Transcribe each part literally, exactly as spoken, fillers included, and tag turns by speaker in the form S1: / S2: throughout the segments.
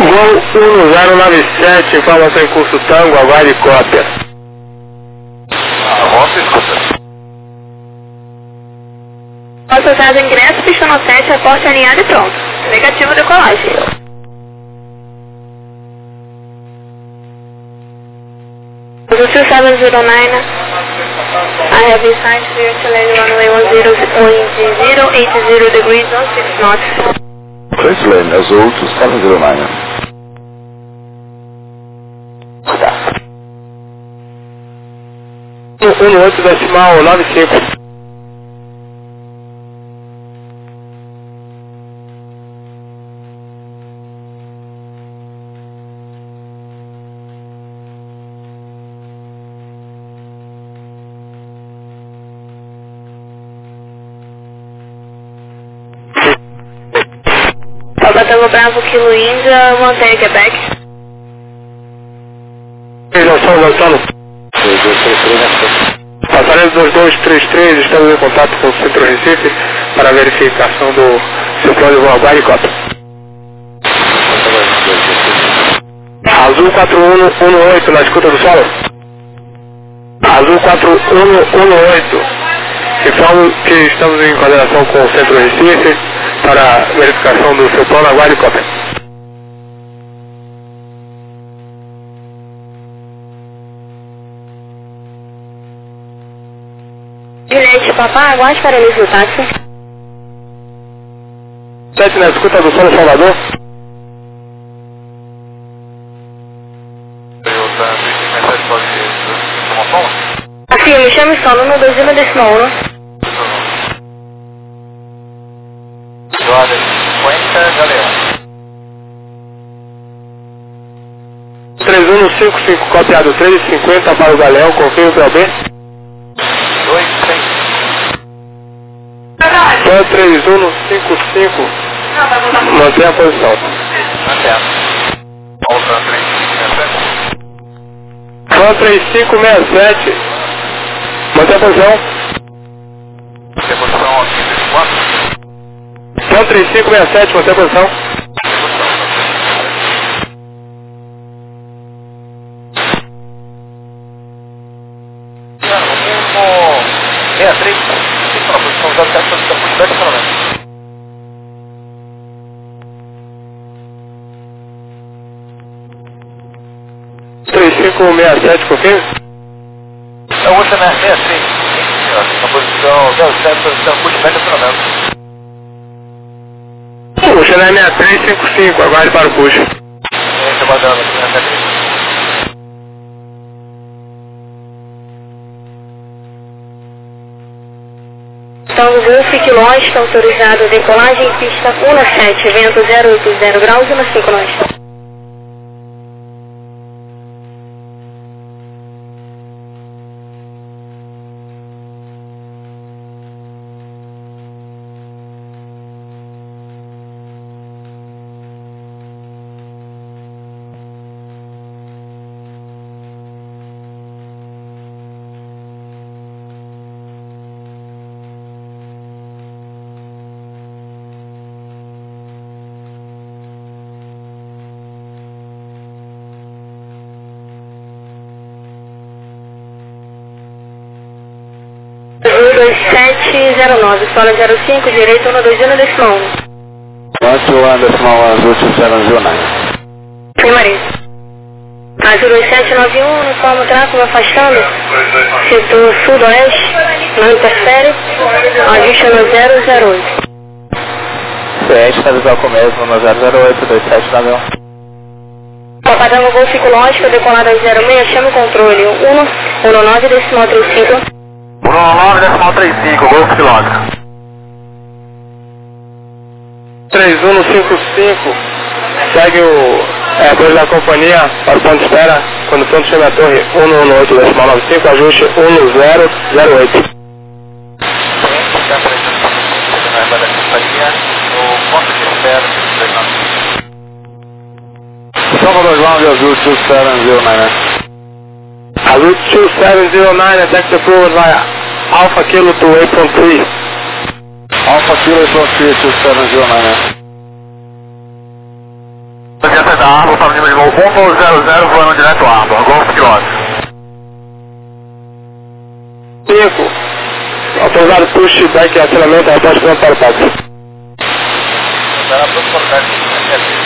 S1: Gol um zero nove sete, informação em curso Tango, aguarde cópia.
S2: Volta, escuta.
S3: Autorizado ingresso, pista no sete, reporte alinhado e pronto. Negativo decolagem. two seven zero nine, I have been signed to your Chile runway one zero eight zero degrees, on six knots.
S2: First lane, Azul two seven zero nine.
S1: um oito decimal nove cinco.
S3: Tango Bravo, Kilo Índia, mantenha Quebec.
S1: Realização, Gonçalo. Passarela dois dois três três, estamos em contato com o Centro Recife para a verificação do seu plano de voo aguarde cópia. Azul quatro um um oito, na escuta do solo. Azul quatro um um oito, informo que estamos em coordenação com o Centro Recife para a verificação do seu plano aguarde cópia.
S3: Juliette, papai, aguarde para eles o táxi.
S1: sete na escuta do solo Salvador.
S3: Aqui, me chame solo no dois um decimal um.
S2: cinquenta, Galeão.
S1: três um cinco cinco, copiado três cinquenta para o Galeão, confirme para o B.
S2: dois cem.
S1: Só três um cinco cinco, mantenha a posição.
S2: Mantendo. Volta três cinco seis sete.
S1: Só três cinco seis sete, mantenha a posição.
S2: Posição aqui, quatro.
S1: Só três cinco seis sete, mantenha a posição.
S2: sessenta e três, fica na posição zero sete, posição por dez km.
S1: três cinco seis sete, confirme?
S2: É o outro é sessenta e três, na posição zero sete, posição por dez km.
S1: O Chanel sessenta e três cinquenta e cinco, aguarde para o push.
S2: É, trabalhando aqui na sessenta e três.
S3: Tango Golf, quilómetro, autorizado, decolagem em pista um sete, vento zero oito zero graus, um cinco nós. dois sete zero nove, sola zero cinco, direito um dois um decimal um.
S2: um decimal um, Azul two seven zero nine.
S3: Primaria. Azul dois sete nove um, no forma tráfego afastando, setor sudoeste, não interfere, ajuste no zero zero oito.
S2: sete, está visual com o mesmo, no zero zero oito, dois sete nove um.
S3: Papadão Golf Psicológico, decolada zero seis, chama o controle um um nove decimal trinta e cinco.
S2: um nove decimal trinta e cinco, Golf quilômetro.
S1: três um cinco cinco, segue o é, coisa da companhia para o ponto de espera, quando o ponto chega à torre um um oito decimal nove cinco, ajuste um zero zero oito.
S2: Salvador Ground, Azul two seven zero nine.
S1: Azul two seven zero nine, taxi approved via Alpha Kilo to eight point three.
S2: Alpha Kilo eight point three, two seven zero nine. Você da para o nível de voo um zero zero, voando direto a Arbor, Golf Kilo.
S1: cinco. Autorizado pushback e acionamento, reporte pronto para o táxi.
S2: Será pronto para o táxi.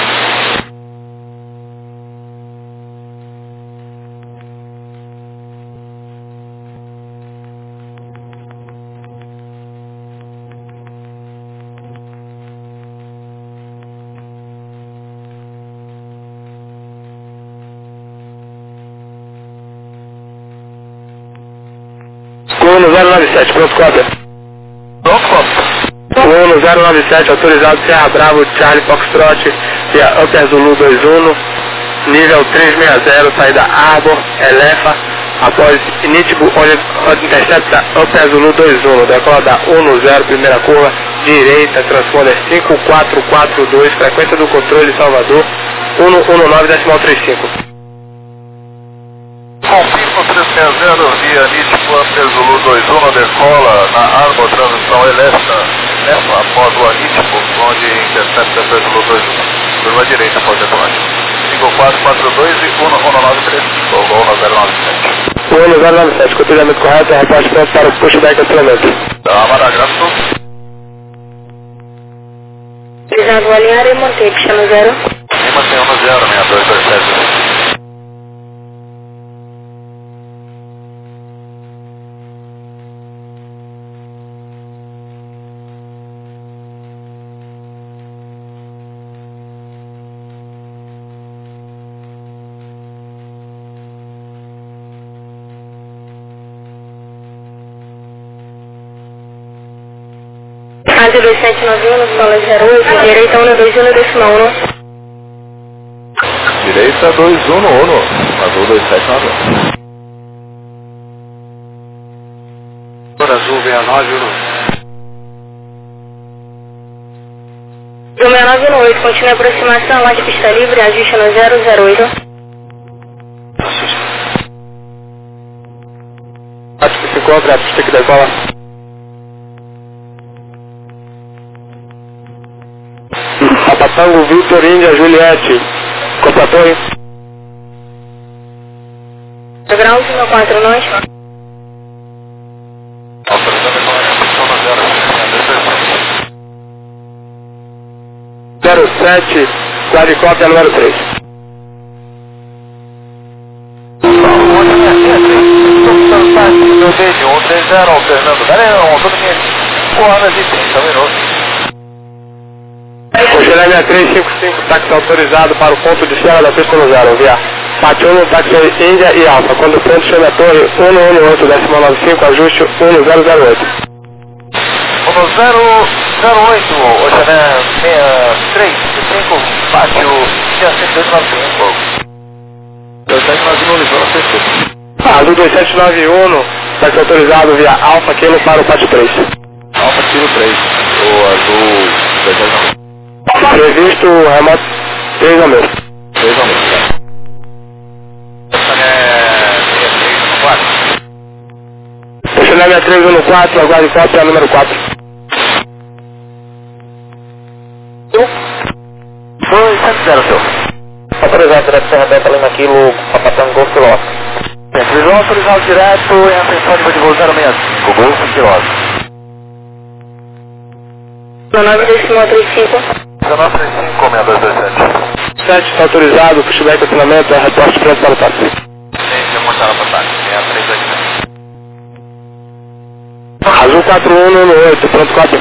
S1: Uno zero nove sete, pronto, cópia.
S2: Pronto, cópia.
S1: Uno zero nove sete, autorizado Serra Bravo, Charlie Foxtrot, via Upper Zulu dois um, nível trezentos e sessenta, saída Arbor, Elefa, após Initibu, onde intercepta Upper Zulu dois um, decola da um zero, primeira curva, direita, transponder cinco quatro quatro dois, frequência do controle Salvador, cento e dezesseis, decimal trinta e cinco.
S2: Confirmo trezentos e sessenta, via Nitibu, Upper Zulu dois um, decola na Arbor, transição Elefa, Elefa, após o Nitibu, onde intercepta Upper Zulu dois um, curva direita após decolagem. cinco quatro quatro dois e cento e dezenove trinta e cinco, voo no zero nove sete.
S1: Uno zero nove sete, comportamento correto, reporte pronto para o pushback e acionamento.
S2: Tá, maravilhoso.
S3: Autorizado alinhar e manter, chama zero.
S2: E mantém um zero, seis dois dois sete.
S3: Azul dois sete nove um, no solo zero oito, direita um dois um, decimal um.
S2: Direita dois um no Uno, Azul dois sete nove um.
S1: Azul sessenta e nove, Uno.
S3: Do sessenta e nove no oito, continua a aproximação, lá de pista livre, ajuste no zero zero oito.
S1: Acho que se encontra a pista que decola. Papatango, Vitor, Índia, Juliette. Copa Torre.
S3: Grau um quatro nós.
S2: Autorizando a conexão no zero
S1: zero sete, quadricópia número três.
S2: Meu vídeo, um três zero, alternando. Galera, todo mundo cinco horas e trinta minutos.
S1: Coxilé seis três cinco cinco, táxi autorizado para o ponto de chegada da pista no zero, via Pátio um, táxi Índia e Alfa. Quando o ponto chega a torre cento e dezenove, decimal noventa e cinco, ajuste um zero zero oito.
S2: um zero zero oito, Oxané seis três cinco, Pátio cento e noventa e cinco. dois sete nove um, Lisboa, sexto.
S1: Azul dois sete nove um, táxi autorizado via Alfa Kilo para o Pátio três.
S2: Alfa Kilo três, o Azul dois sete nove um.
S1: Previsto remoto três ao mesmo.
S2: três ao mesmo, tá? seis três um quatro.
S1: Coxilé seis três um quatro, aguarde cópia número quatro.
S2: Foi sete zero, senhor.
S1: Autorizado direto Serra Beta Lima Kilo, Papatango Golf Kilo.
S2: Previsão autorizado direto em atenção nível de voo zero seis cinco, Golf Kilo.
S3: nove decimal trinta e cinco.
S2: dezenove trinta e cinco, seis dois dois sete.
S1: sete está autorizado, pushback e acionamento, reporte pronto para o táxi.
S2: Tem que mostrar para o táxi, seis três dois sete.
S1: Azul quatro um um oito, pronto, cópia.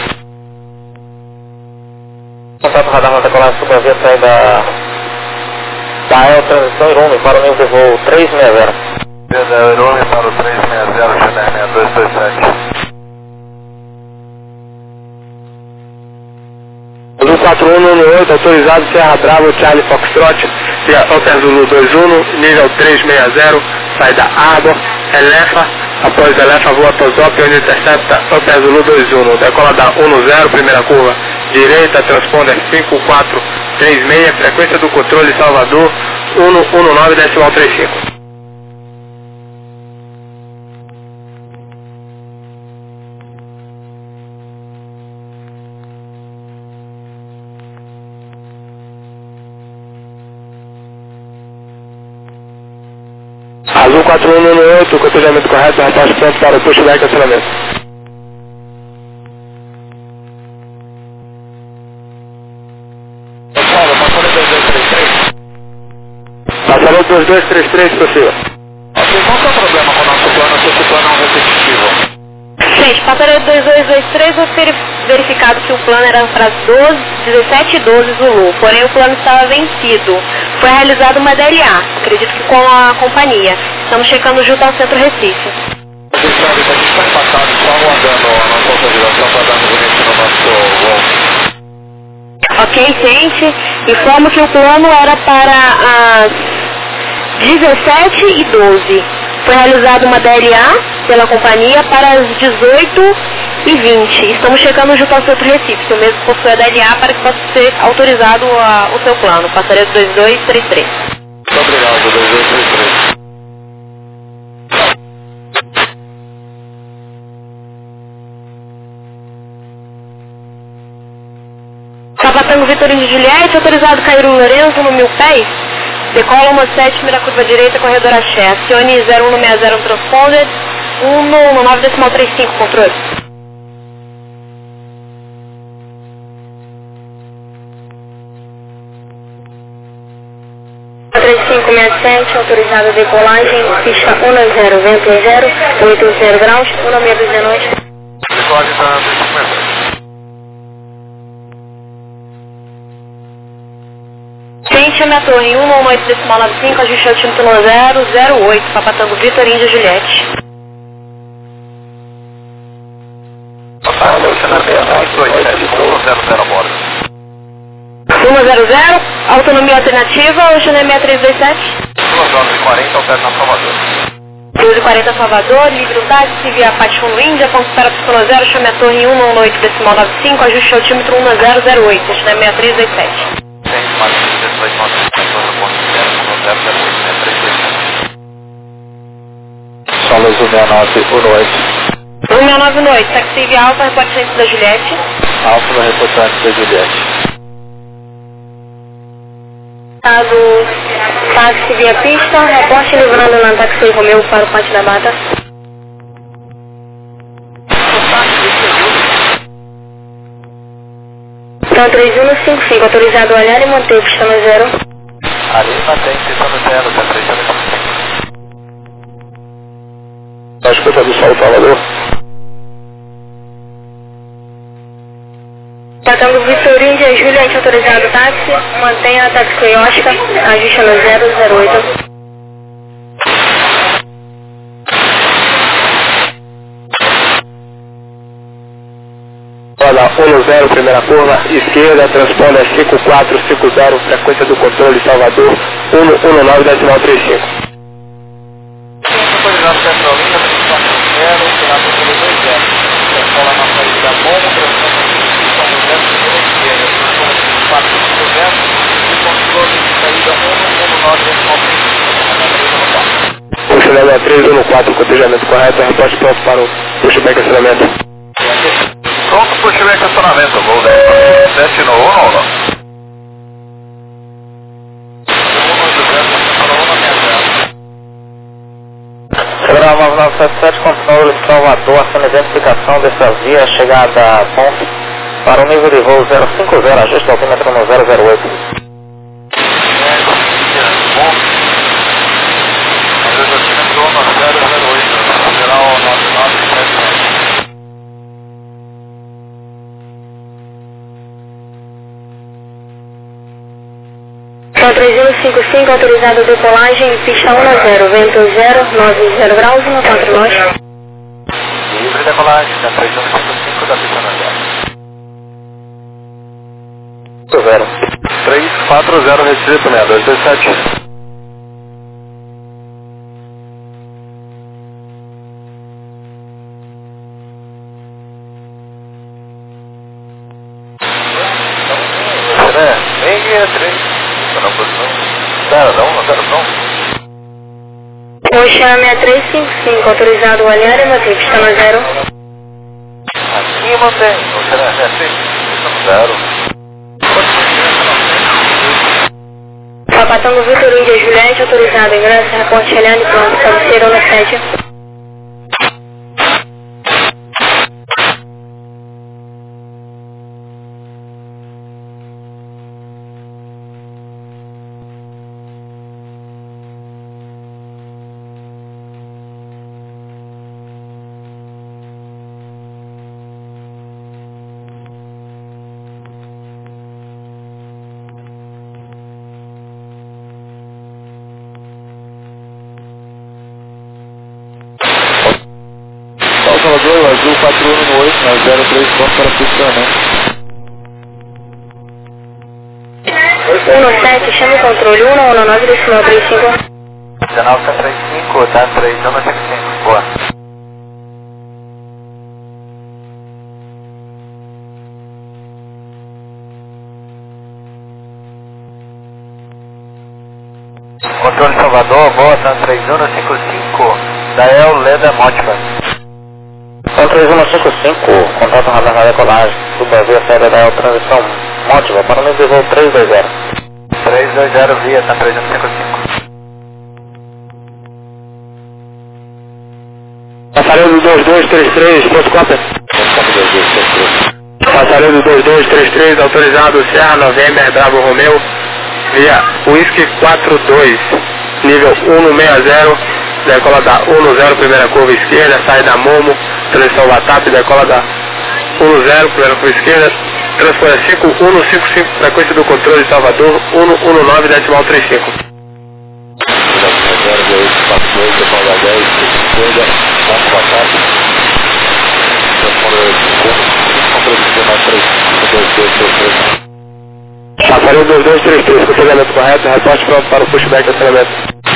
S1: Contato radar na decolagem supervia saída da El Transição Irume para o nível de voo três seis zero.
S2: Pedro Irume para o três seis zero, Chanel seis dois dois sete.
S1: Azul quatro um um oito, autorizado Serra Bravo, Charlie Foxtrot, via Upper Zulu dois um, nível três seis zero, saída Arbor, Elefa, após Elefa voa Tosop, onde intercepta Upper Zulu dois um, decola da um zero, primeira curva, direita, transponder cinco quatro três seis, frequência do controle Salvador, cento e dezenove, decimal trinta e cinco. Azul quatro um um oito, cotejamento correto, repasse pronto para o pushback e acionamento.
S2: Paulo, passando dois dois três três.
S1: Passarou dois dois três três, possível.
S2: Ok, qual que é o problema com o nosso plano se esse plano é um repetitivo?
S3: Gente, passaram dois dois dois três, eu ter verificado que o plano era para doze, dezessete e doze Zulu, porém o plano estava vencido. Foi realizada uma D L A, acredito que com a companhia. Estamos checando junto ao Centro Recife.
S2: Você sabe que a gente está empatado, só aguardando a nossa autorização para dar movimento no nosso voo.
S3: Ok, gente, informo que o plano era para as dezessete e doze. Foi realizada uma D L A pela companhia para as dezoito e vinte. Estamos checando junto ao Centro Recife, que o mesmo possui a D L A para que possa ser autorizado a, o seu plano. Passaredo dois dois três três.
S2: Muito obrigado, dois dois três três.
S3: Capatango Vitorino de Juliette, autorizado Cairo Lourenço no mil pés. Decola uma sete, mira curva direita, corredor axé. Acione zero um seis zero transponder, um um nove decimal trinta e cinco, controle. três cinco seis sete, autorizada decolagem, pista um zero, vento zero, oito zero graus, um seis dezenove.
S2: Decolagem está três cinco seis sete.
S3: Gente, a minha torre um um oito decimal nove cinco, ajuste altímetro zero zero oito, Papatango Vitor Índia Juliette. um zero zero, autonomia alternativa, Ocean seis três dois sete.
S2: duas horas e quarenta, alterna Salvador.
S3: doze e quarenta Salvador, livre o táxi, C V A Paixão Índia, ponto para psicolo zero, chame a torre um um oito decimal nove cinco, ajuste altímetro um zero zero oito, Ocean seis três dois sete.
S2: Solo um seis nove um oito.
S3: um seis nove um oito, táxi via Alfa, reporte antes da Juliette.
S2: Alfa no reportante da Juliette.
S3: Estado táxi via pista, reporte livrando na táxi Romeu para o Pátio da Mata. Então três um cinco cinco, autorizado a olhar e manter pista no zero.
S2: Ali mantém pista no zero, está três um cinco cinco.
S1: Na escuta do Sol Salvador.
S3: Patango Vitorino de Juliette, autorizado táxi, mantenha a táxi Coiosca, ajuste no zero zero oito.
S1: Olha, um zero, primeira curva, esquerda, transponder cinco quatro cinco zero, frequência do controle Salvador, um um nove decimal trinta e cinco.
S2: Autorizado Petrolina, três quatro zero, operado pelo dois zero. Escola na saída da bomba, transponder zero, primeira esquerda, transponder quatro cinco zero, e controle de saída um um nove decimal trinta e cinco.
S1: Ocean seis três um quatro, cotejamento correto, reporte pronto para o pushback acionamento.
S2: Pronto, pushback acionamento, voo dez sete no um ou não?
S1: Federal nove nove sete sete, controle Salvador, aciona a identificação dessa via, chegada a ponte para o nível de voo zero cinco zero, ajuste altímetro no zero zero oito.
S3: Então três um cinco cinco, autorizado a decolagem, pista um zero, vento zero, nove zero graus, um quatro nós.
S2: Livre decolagem, da três um cinco cinco da pista no zero. três quatro zero, restrito seis dois dois sete.
S3: Ocean seis três cinco cinco, autorizado a olhar e manter pista no zero.
S2: Aqui mantém, Ocean seis três cinco, pista no zero.
S3: Tango Vitor Índia Juliette, autorizado, ingresso, reporte Helene, pronto, cabeceira no sete.
S2: Salvador, azul quatro um um oito, na zero três, ponto para posicionamento.
S3: um sete, chama o controle, um um nove, decimal trinta e cinco.
S2: dezenove trinta e cinco, tá três um cinco cinco, boa. Controle Salvador, boa, tá três um cinco cinco, Dael Leda Motiva.
S4: Então três um cinco cinco, contato radar na decolagem, suba via série da transição Motiva, para o voo três dois zero.
S2: três dois zero via, tá três um cinco cinco.
S1: Passarelo dois dois três três, ponto cópia. Passarelo dois dois três três, autorizado Serra November Bravo Romeo, via Whisky quatro dois, nível um seis zero, decola da um zero, primeira curva esquerda, sai da Momo, transição WhatsApp, decola da um zero, primeira curva esquerda, transpõe cinco um cinco cinco, frequência do controle Salvador, um um nove, decimal trinta e cinco. Passarinho dois dois três três, funcionamento correto, reporte pronto para o pushback de acionamento.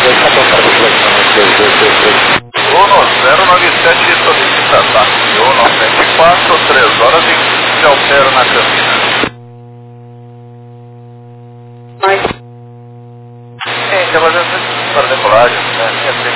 S2: Uno zero nove sete solicita táxi, Uno sete quatro, três horas e se altera na cabina. Sim, está fazendo para decolagem, né?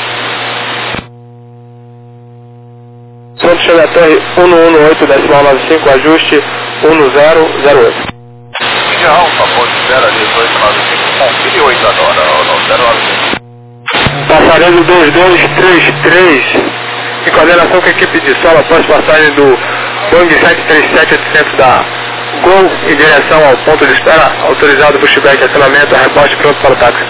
S1: Pronto, chega a torre um um oito, decimal nove cinco, ajuste um zero zero oito.
S2: Já um favor de zero ali, dois nove cinco, confere oito agora, ou zero nove cinco.
S1: Passarelo dois dois três três, em coordenação com a equipe de solo após passagem do Boeing sete três sete oitocentos da Gol em direção ao ponto de espera, autorizado pushback, acionamento, rebote pronto para o táxi.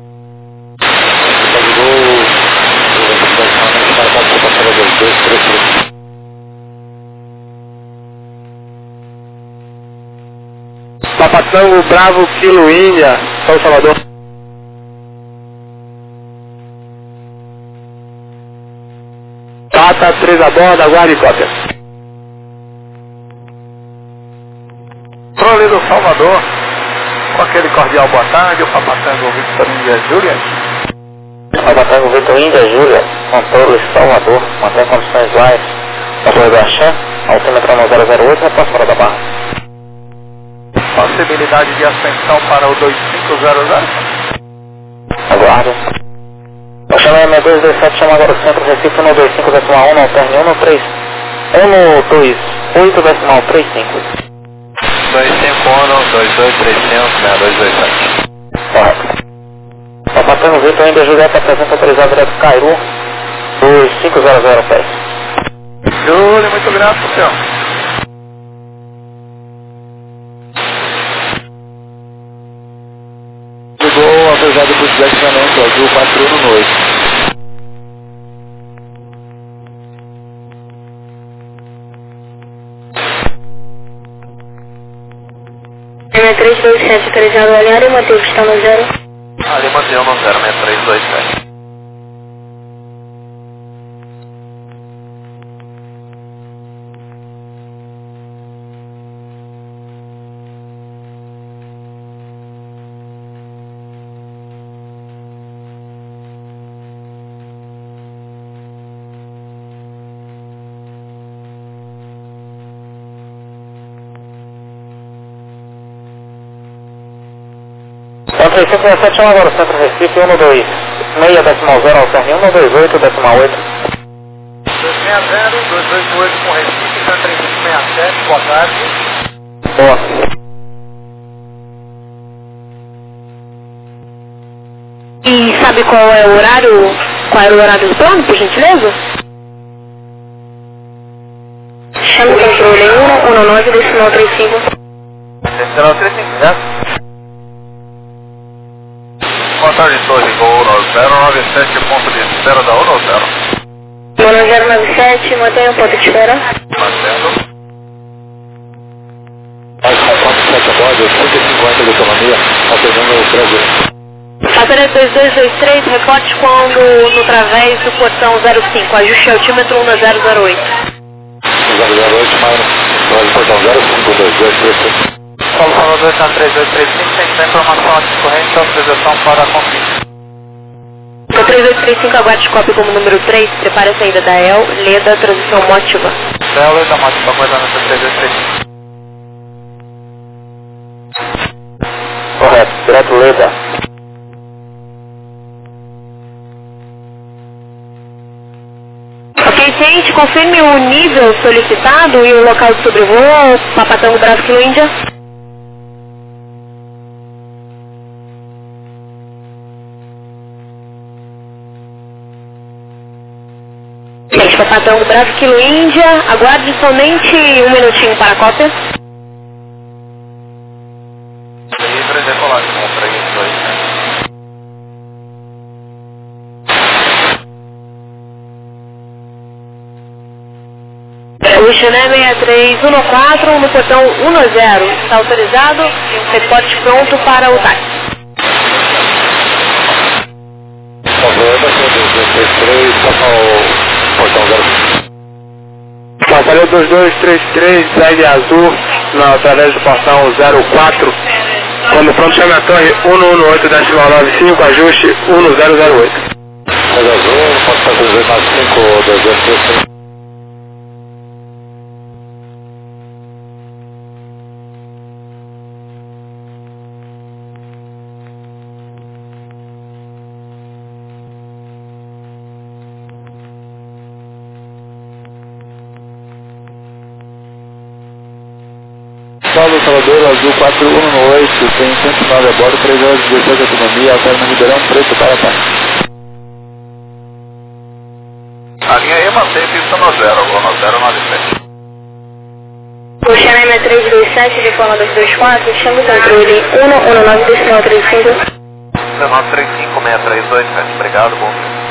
S1: Papatango Bravo Kilo Índia, São Salvador. Tata três a bordo, aguarde cópia.
S2: Controle do Salvador, com aquele cordial boa tarde, o Papatango Victor Índia Júlia.
S4: Papatango Vitor Índia Júlia, controle Salvador, mantém condições live, controle do Axé, altímetro no zero zero oito, reposto fora da barra.
S2: Possibilidade de ascensão para o dois cinco zero zero?
S4: Aguardo. Eu chamei a M dois dois sete, chama agora o centro Recife um dois cinco decimal um, alterne um três um dois oito decimal trinta e cinco.
S2: dois cinco um, dois dois três cinco, seis dois dois sete.
S4: Correto. Papatango Vitor Índia Juliette, apresenta autorizado direto Cairu dois cinco zero zero pés.
S2: Júlio, muito grato, senhor. Ligou, apesar do pushback acionamento, azul quatro um um oito.
S3: M três dois sete, autorizado olhar e manter o pistão no zero.
S2: Ali mantém no zero seis três dois sete.
S4: três cinco sete, chama agora o centro Recife um dois seis decimal zero, alterne um dois oito decimal oito.
S2: dois seis zero, dois dois oito com Recife, tá três cinco seis sete, boa tarde.
S4: Boa.
S3: sabe qual é o horário, qual era o horário do plano, por gentileza? Chama o controle um um nove decimal trinta e cinco.
S2: Decimal trinta e cinco, certo? Boa tarde, Torre, Gol zero nove sete, ponto de espera da um zero.
S3: Mono zero nove sete, mantenha o ponto de espera.
S2: Mantendo.
S1: Mais contato sete a bordo, cento e cinquenta de autonomia, alternando o Brasil.
S3: Passaria dois dois dois três, reporte quando no través do portão zero cinco, ajuste altímetro um zero zero oito.
S1: zero zero oito, mais no portão zero cinco dois dois três cinco.
S2: Paulo Salvador, está três dois três cinco, tem que dar informação à discorrente, autorização para a confirmação.
S3: O três dois três cinco, aguarde cópia como número três, prepare a saída da E L, Leda, transição mótiva.
S2: Da E L, da mótiva, aguardando essa três dois três cinco.
S4: Correto, direto Leda.
S3: Ok, ciente, confirme o nível solicitado e o local de sobrevoo, Papatango Bravo Kilo Índia. Gente, Papatango Bravo Kilo Índia, aguarde somente um minutinho para a cópia.
S2: Livre de decolagem, com três dois sete.
S3: O Xané seis três um quatro no portão um zero, está autorizado, reporte pronto para o táxi.
S1: Problema, dois dois três três, passa o portão zero cinco. Passaria dois dois três três, segue azul, na, através do portão zero quatro. Quando pronto, chame a torre um um oito decimal nove cinco, ajuste um zero zero oito. Segue azul, pode fazer dois nove cinco, dois dois três três. Salve Salvador, azul quatro um oito, tem cento e nove a bordo, três horas e dezesseis de autonomia, alterna Ribeirão Preto para táxi.
S2: A linha E mantém pista no zero, no zero nove sete.
S3: O Xané três dois sete, de forma dois dois quatro, chama o controle um um nove decimal trinta e cinco.
S2: nove três cinco, seis três dois sete, obrigado, bom dia.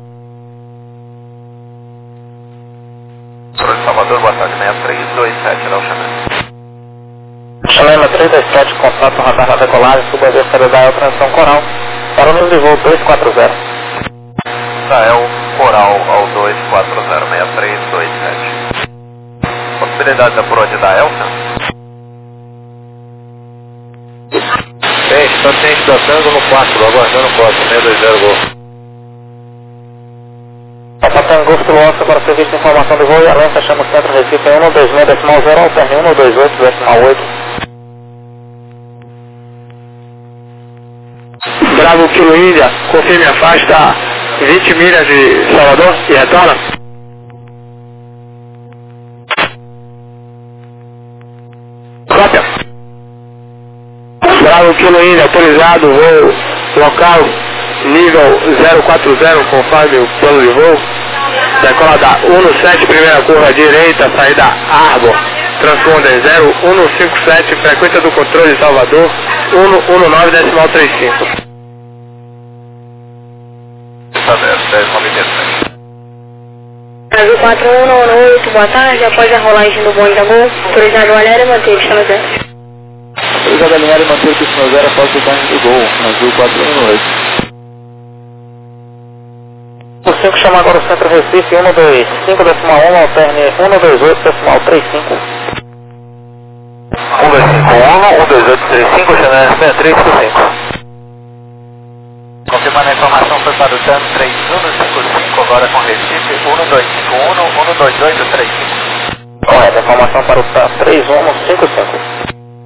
S2: Senhor Salvador, boa tarde, seis três dois sete, Léo Xané.
S4: Xalema três dois sete, contato radar na decolagem, suba a descida da E L, transição coral, para o número de voo dois quatro zero.
S2: Da E L, coral ao dois quatro zero, seis três dois sete. Possibilidade da prode da E L,
S1: Tem, está ciente da Tango no quatro, aguardando o quatro, seis dois zero gol.
S4: Papatango Oscar para serviço de informação de voo e alerta, chama o centro Recife em um dois seis decimal zero, alterne um dois oito decimal oito.
S1: Bravo Kilo Índia, confirme a faixa vinte milhas de Salvador e retorna. Cópia. Bravo Kilo Índia, autorizado, voo local, nível zero quatro zero, conforme o plano de voo. Decola da um sete, primeira curva direita, saída Arbor. Transponder zero um cinco sete, frequência do controle Salvador, um um nove decimal trinta e cinco.
S2: Tá certo, dez nove sete.
S3: Azul quatro um oito, boa tarde, após a rolagem do bonde da Gol, autorizado Valério, manter pista no zero.
S1: Autorizado alinhar e manter pista no zero após o time do gol, azul quatro um oito.
S4: O cinco chama agora o centro Recife, um dois cinco decimal um, alterne um dois oito decimal trinta e cinco.
S2: um dois cinco um, um dois oito três cinco, Xané seis três cinco cinco. Confirmando a informação, foi para o T A M três um cinco cinco, agora com Recife, um dois cinco um, um dois oito três cinco.
S4: Correto, informação para o T A M três um cinco cinco.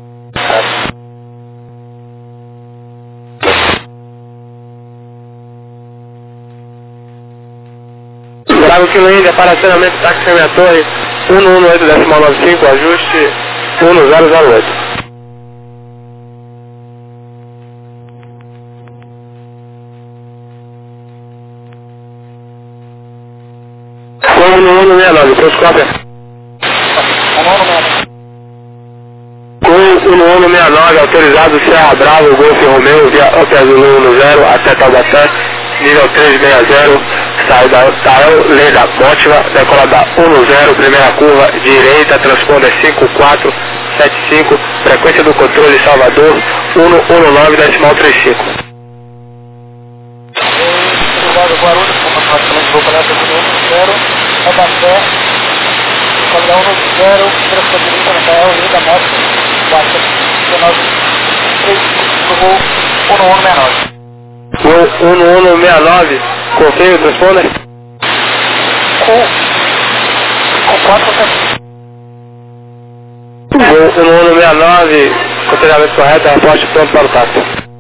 S1: Bravo Kilo Índia, para acionamento táxi na torre um um oito decimal nove cinco, ajuste um zero zero oito. um um seis nove, pronto, cópia. um um um seis nove, autorizado Serra Bravo, Golf Romeo, via Up Azul um zero até Taubaté, nível trezentos e sessenta, saída Tael, Leda, Mótiva, decola da um zero, primeira curva, direita, transponder cinco quatro sete cinco, frequência do controle Salvador, um um nove, decimal trinta e cinco.
S4: Obrigado, Guarulhos, como nós falamos, vou para essa um zero, Taubaté, decola da um zero, transponder direita, Tael, Leda, Mótiva, quatro dezenove, três cinco, um um seis nove.
S1: um um um seis nove, confirme, transponder?
S4: Com, com quatro
S1: um um um seis nove, controlhamento correto, reporte pronto para o táxi.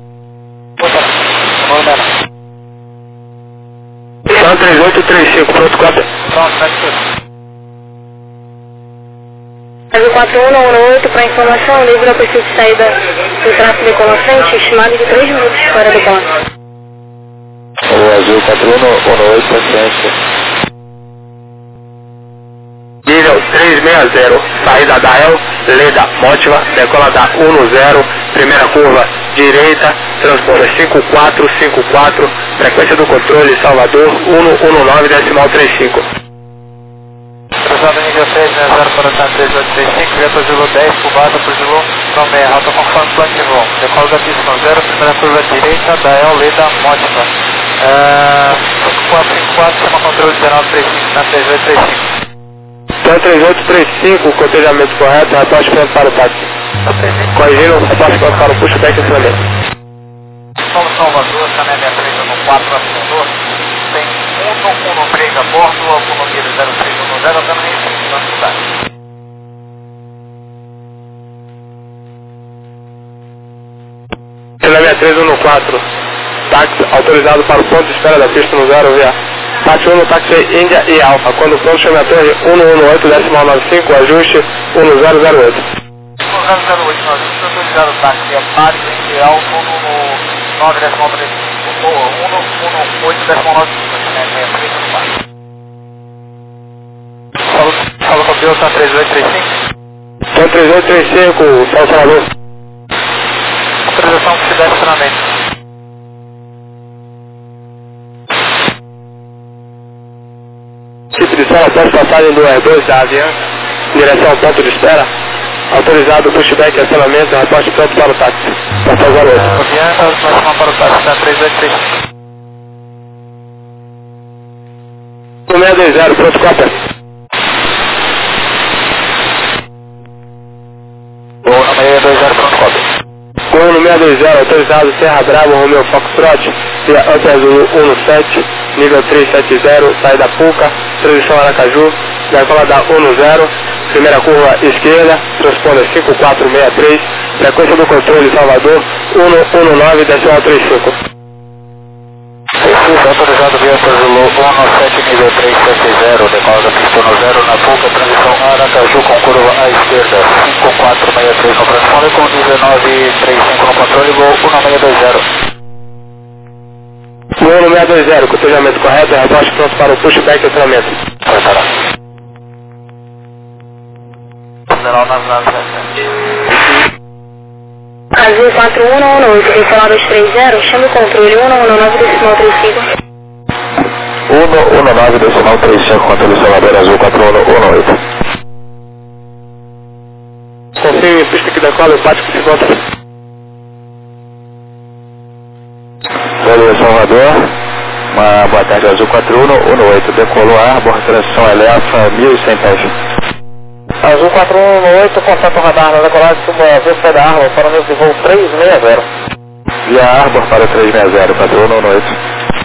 S1: São três oito três cinco, pronto, cópia.
S4: Pronto, tá aqui.
S3: quatro um um oito para informação, livre a precisa de saída do tráfego decola frente, estimado de três minutos fora do ponto.
S2: O Azul quatro um um oito, paciência.
S1: Nível trezentos e sessenta, saída da El, Leda, Mótiva, decola da um zero, primeira curva, direita, transponder cinco quatro cinco quatro, frequência do controle Salvador, um um nove, decimal trinta e cinco.
S4: Cruzado nível três seis zero para o três oito três cinco, via para Zulu dez, cubada para Zulu Romeo, rota conforme plano de voo. Decola da pista zero, primeira curva direita, da El, Leda, Mótiva. cinco quatro cinco quatro, chama controle dezenove trinta e cinco, na três oito três cinco.
S1: Então três oito três cinco, controlhamento correto, reporte pronto para o táxi. Corrigindo, reporte pronto para o pushback e ensinamento.
S4: São Salvador, Cané sessenta e três um quatro, acionador. Tem um um três a bordo, autonomia de zero três um zero, até no Recife, na cidade.
S1: sessenta e três um quatro, táxi autorizado para o ponto de espera da pista no zero via táxi um, táxi Índia e Alfa. Quando pronto, chame a torre um um oito, decimal noventa e cinco, ajuste um zero zero oito.
S4: um zero zero oito, nós estamos autorizado o táxi, é táxi Índia e Alfa no nove decimal trinta e cinco, ou um um oito decimal noventa e cinco, né, sessenta e três um quatro. Fala com o Deus, tá três oito três cinco?
S1: Então três oito três cinco, São Salvador.
S4: Autorização de direcionamento.
S1: Tipo de sala, após passagem do R dois da Avian, em direção ao ponto de espera. Autorizado pushback e acionamento, reporte pronto para o táxi. Passar zero oito.
S4: Avian, nós vamos para o táxi, tá três oito três cinco.
S1: um seis dois zero, pronto, cópia.
S4: um seis dois zero, pronto, cópia.
S1: um seis dois zero, autorizado Serra Bravo, Romeo Foxtrot, via Up Azul um sete, nível trezentos e setenta, saída Puca, transição Aracaju, decola da um zero, primeira curva esquerda, transponder cinco quatro seis três, frequência do controle Salvador, um um nove, decimal trinta e cinco.
S4: Recife, autorizado via Zulu um sete, nível trezentos e setenta, decola da pista no zero, na Puca, transição Aracaju com curva à esquerda, cinco quatro seis três no transponder, com dezenove trinta e cinco no controle, voo um seis dois zero.
S1: um seis dois zero, controlhamento correto, reporte pronto para o pushback e acionamento.
S4: General Nacional
S3: Azul quatro um um oito, decolar dois três zero, chame o controle um um nove, decimal trinta e cinco.
S2: um um nove, decimal trinta e cinco, controle Salvador Azul quatro um um oito.
S1: Confirme pista que decola, empate que se encontra.
S2: Valeu, Salvador. Uma boa tarde, Azul quatro um um oito. Decolou a Arbor, transição Elefa, mil e cem pés.
S4: Azul quatro um um oito, contato radar na decolagem suba da Arbor para o meu de voo três seis zero.
S2: Via Arbor para três seis zero, quatro um um oito.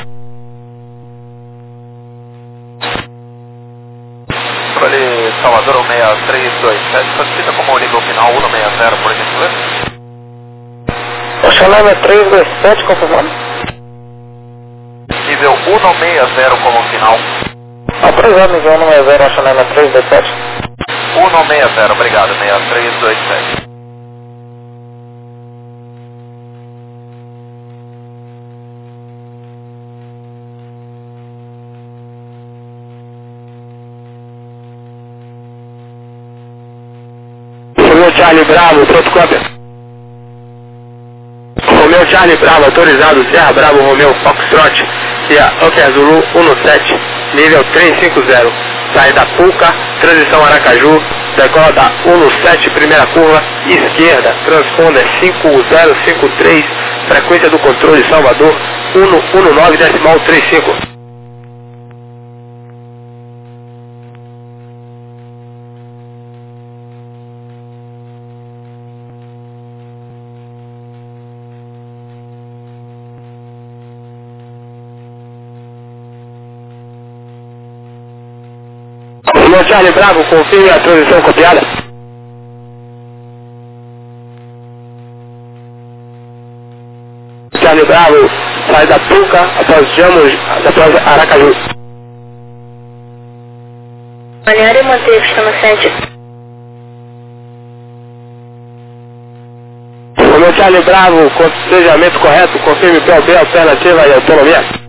S4: Escolhe Salvador um seis três dois sete, solicita como nível final um seis zero, por gentileza.
S1: Oxalá três dois sete, confirmando.
S4: Nível um seis zero como final.
S1: Autorizado nível um seis zero, Oxalá três dois sete.
S4: um seis zero, obrigado, seis três dois sete.
S1: Charlie Bravo, pronto cópia. Romeu Charlie Bravo, autorizado, Serra Bravo, Romeu Foxtrot, e a Upper Zulu sete, nível trezentos e cinquenta. Saída Puca, transição Aracaju, decola da sete, primeira curva, esquerda, transponder cinco zero cinco três, frequência do controle Salvador, cento e dezesseis decimal trinta e cinco. Romeu Charlie Bravo, confirme a transição copiada. Charlie Bravo, sai da Puca, após Jamos, após Aracaju.
S3: Balneário e manter sistema sete.
S1: Romeu Charlie Bravo, conselhamento correto, confirme P O B, alternativa e autonomia.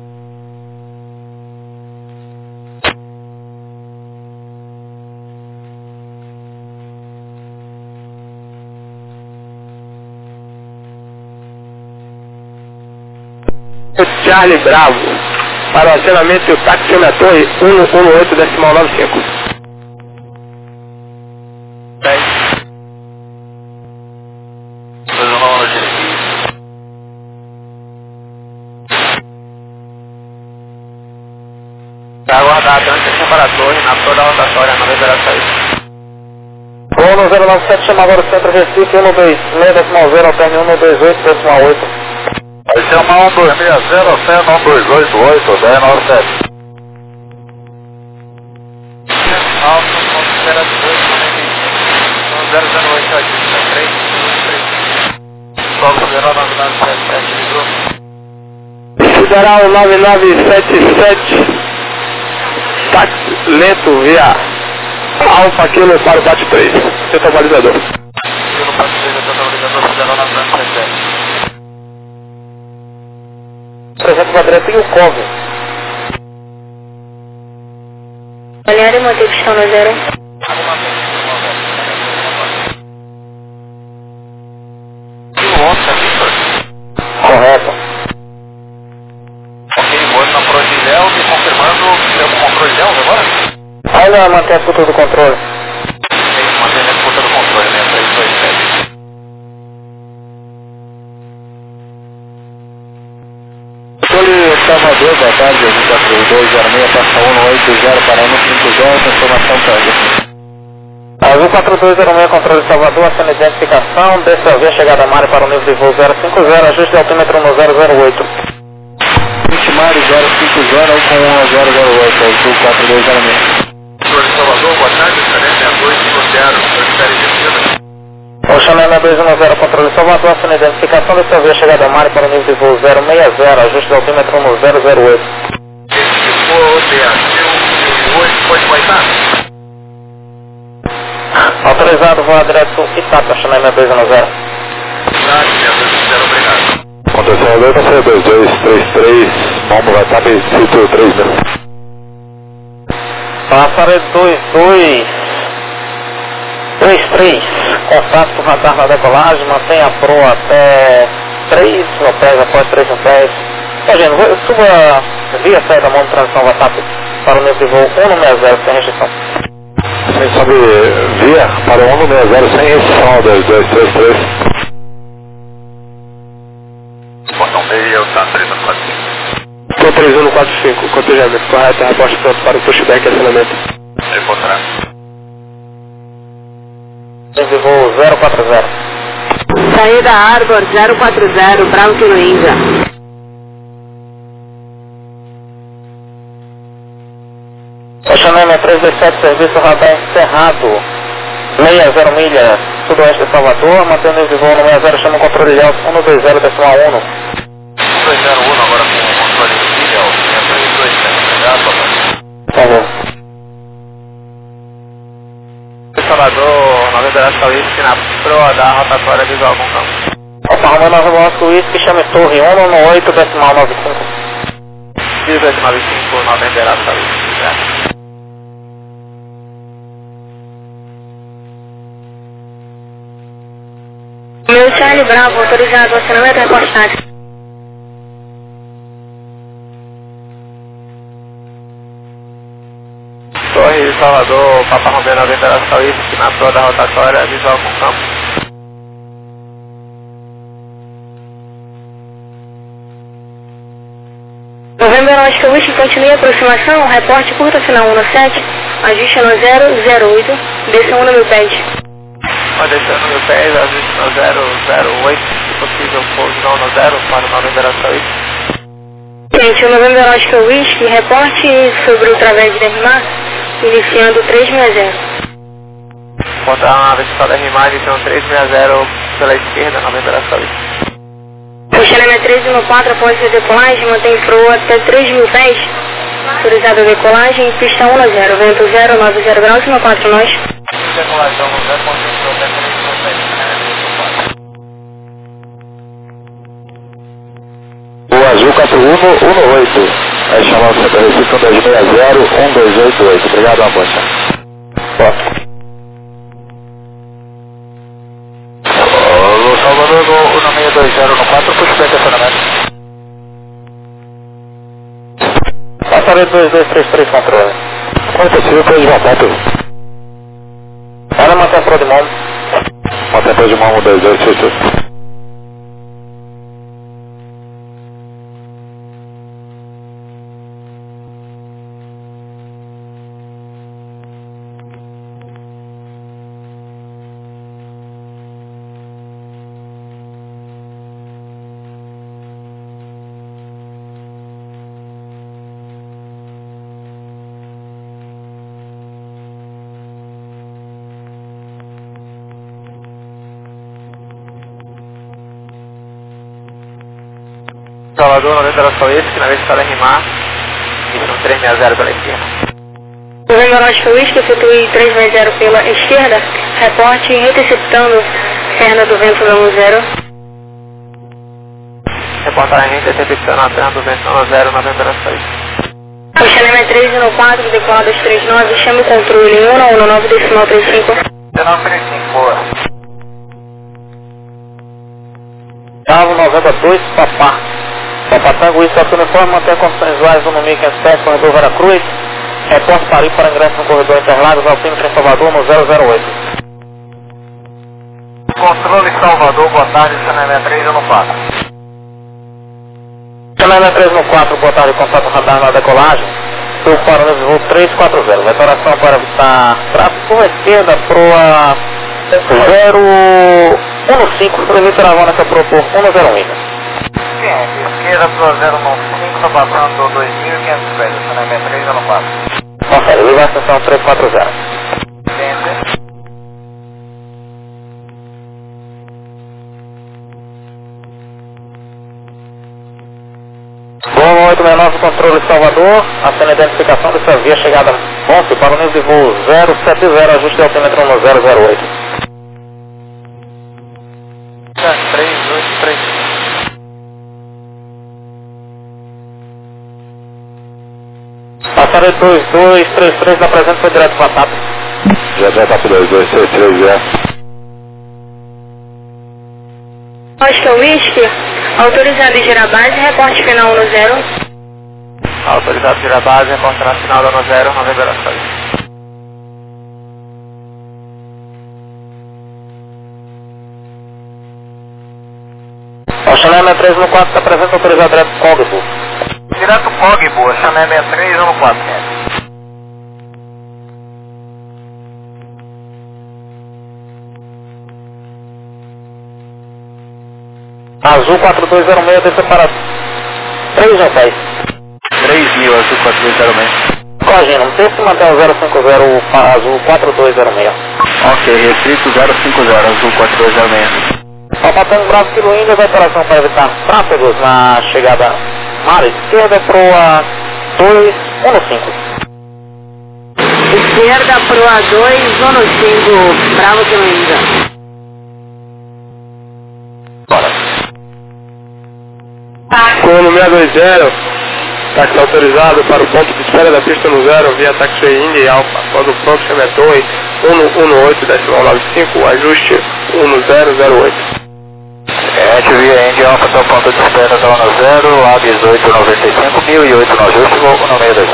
S1: Charlie Bravo, para o acionamento do táxi na torre cento e dezoito decimal noventa e cinco.
S2: dez. Fazendo uma hora de
S4: Está aguardado antes para a torre, na toda a rotatória, na liberação saída.
S1: Voo no zero nove sete, chama agora o centro Recife, cento e vinte e seis decimal zero, alterne cento e vinte e oito decimal oito.
S2: Vai ser uma um dois seis zero, cento um dois oito oito, dez nove sete.
S4: Alto, zero zero oito oito três, Fogo zero nove nove sete sete, ligou.
S1: Federal nove nove sete sete, táxi lento via Alfa Kilo para o bate três, centro balizador.
S4: Kilo bate três, centro balizador, zero nove nove sete sete.
S1: Projeto quadrante e o Cove.
S3: Balneário e manter pistão no zero.
S1: Correto.
S2: Ok, vou na Prodilhão, me confirmando que é o controle de agora?
S1: Olha, mantém a escuta do controle.
S2: Mantendo a escuta do controle, né? três dois sete.
S1: Controle Salvador, boa tarde, um quatro dois zero seis, passa um oito zero para um cinco zero, informação para Azul quatro dois zero seis, controle Salvador, acena identificação, desce a via, chegada a Mário para o nível de voo zero cinco zero, ajuste de altímetro no zero zero oito. vinte Mário zero cinco zero com um zero zero oito, Azul quatro dois zero seis.
S2: Controle Salvador, boa tarde, estarei meia dois cinco zero, série descida.
S1: Oxalá seis dois um zero, controle Salvador, acena identificação, desce a via, chegada a Mário para o nível de voo zero seis zero, ajuste de altímetro no zero zero oito.
S2: Esse for o D A C oito, pode boitar?
S1: Autorizado, voo direto Itapa, Xané seis dois um zero.
S2: Tá, meia dois cinco zero, obrigado.
S1: Contação alerta, C dois dois três três, Mombo WhatsApp, sítio três mil. Passaré dois dois três três, contato radar na decolagem, mantenha a proa até três mil pés, após três mil pés. Tá, gente, suba via saída da mão de transição WhatsApp para o nível de voo cento e sessenta sem restrição. Sem sobe via para o cento e sessenta sem restrição, dois dois três três.
S2: Portão meio, tá, três um quatro cinco.
S1: Estou três um quatro cinco, cotejamento correto, reposta pronto para o pushback e acionamento.
S2: Reportar.
S1: Nível de voo zero quatro zero.
S3: Saída Arbor zero quatro zero, Bravo Kilo Índia.
S1: Oxanema três dois sete, serviço radar encerrado. sessenta milhas, sudoeste de Salvador, mantendo o nível de voo no sessenta, chama o controle de alto cento e vinte decimal um.
S2: dois zero um agora com o controle de milha, três dois sete, obrigado, papai.
S1: Por favor.
S4: Salvador, nove zero Whisky na proa da rotatória de algum campo.
S1: Opa, Romeu nove Oscar Whisky, chame torre cento e oito decimal noventa e cinco.
S4: dois nove cinco, nove zero Whisky,
S3: Meu Charlie Bravo, autorizado, acionamento e reportagem.
S4: Torre Salvador, Papa Romeo noventa da Suíça, na proa da rotatória, visual com campo.
S3: Novembro Aeronáutica Whisky, continue a aproximação, reporte curta final um sete, ajuste no zero zero oito, desça um no meu pés.
S4: Pode descer no meu pés, ajuste no zero zero oito, se possível, pouso não no zero, para o Novembro Aeronáutica Whisky.
S3: Gente, o Novembro Aeronáutica Whisky, reporte sobre o través de Rimar, iniciando três seis zero.
S4: Contra uma vertical da Rimar, iniciando três seis zero pela esquerda, Novembro Aeronáutica Whisky.
S3: O Xaname treze no quatro, após a decolagem, mantém proa até três mil pés. Autorizada a decolagem, pista um zero, vento zero, nove zero graus, cento e quatro nós.
S4: Decolagem no zero, concentrou até três mil pés.
S1: O Azul quatro um um oito, é chamado Centro Recife um dois seis zero um dois oito oito. Obrigado, Amônia. Foto.
S4: O Salvador do um seis dois zero no quatro, puxa o estacionamento. Passaria dois dois três três, controle.
S1: Quando possível, pode voltar tudo.
S4: Para manter a proa de mão.
S1: Mantém a proa de mão um dois dois seis três.
S4: Salvador, noventa da Suíça, na vertical da Rimar, iniciando três seis zero pela esquerda.
S3: Novembro Aeronáutica Whisky, efetue três seis zero pela esquerda, reporte interceptando perna do vento da um zero.
S4: Reportagem interceptando a perna do vento da zero, noventa da Suíça.
S3: O Xaname treze no quatro, decolado dois três nove, chame o controle um um nove, decimal trinta e cinco.
S4: dezenove trinta e cinco, boa.
S5: Bravo noventa e dois, Papá. Papá Tango, isso aqui uniforme, mantém condições visuais do mil quinhentos sete, corredor Veracruz. Reporte Paris para ingresso no corredor Interlagos, Alpímetro em Salvador, no zero zero oito.
S4: Controle Salvador, boa tarde, Xaname três no quatro.
S5: Xaname três no quatro, boa tarde, contato radar na decolagem. Estou para o voo três quatro zero. Vetoração para evitar tráfego à esquerda, proa zero um cinco, permite a nessa proa por um zero um.
S4: Esquerda pro zero nove cinco, está passando dois mil e quinhentos pés, Xaname três no quatro.
S5: Confere, liga a estação três quatro zero.
S4: Entende?
S5: Voo oito seis nove, controle Salvador, acena a identificação dessa via chegada Monte para o nível de voo zero sete zero, ajuste altímetro no zero zero oito.
S4: três oito três.
S5: Passaria dois dois três três, da presente foi direto para a T A P.
S1: Já já tá dois dois seis três é.
S3: Oscar Whisky, autorizado em girar base, reporte final um zero.
S4: Autorizado de girar base, reporte nacional da zero, novembro da Suíça.
S5: O Xaname três no quatro, está presente, autorizado direto Cogbo.
S4: Direto Cogbo, Xaname três no quatro.
S5: Azul quatro dois zero seis, desce para três mil pés.
S4: três mil, Azul quatro dois zero seis.
S5: Cogino, texto mantém o zero cinco zero, Azul quatro dois zero seis.
S4: Ok, restrito zero cinco zero, Azul quatro dois zero seis.
S5: Alpatão Bravo Kilo Índia, operação para evitar tráfegos na chegada mar esquerda, proa dois um cinco.
S3: Esquerda, proa dois, um cinco, Bravo Kilo Índia.
S1: Colono seis dois zero, táxi autorizado para o ponto de espera da pista no zero, via táxi India e Alfa, quando pronto, chame a torre um um oito, decimal nove cinco, ajuste um zero zero oito.
S4: Gente, via Indy Alpha até o ponto de espera da Ona zero, A dezoito noventa e cinco, mil e oito no ajuste, voo um seis dois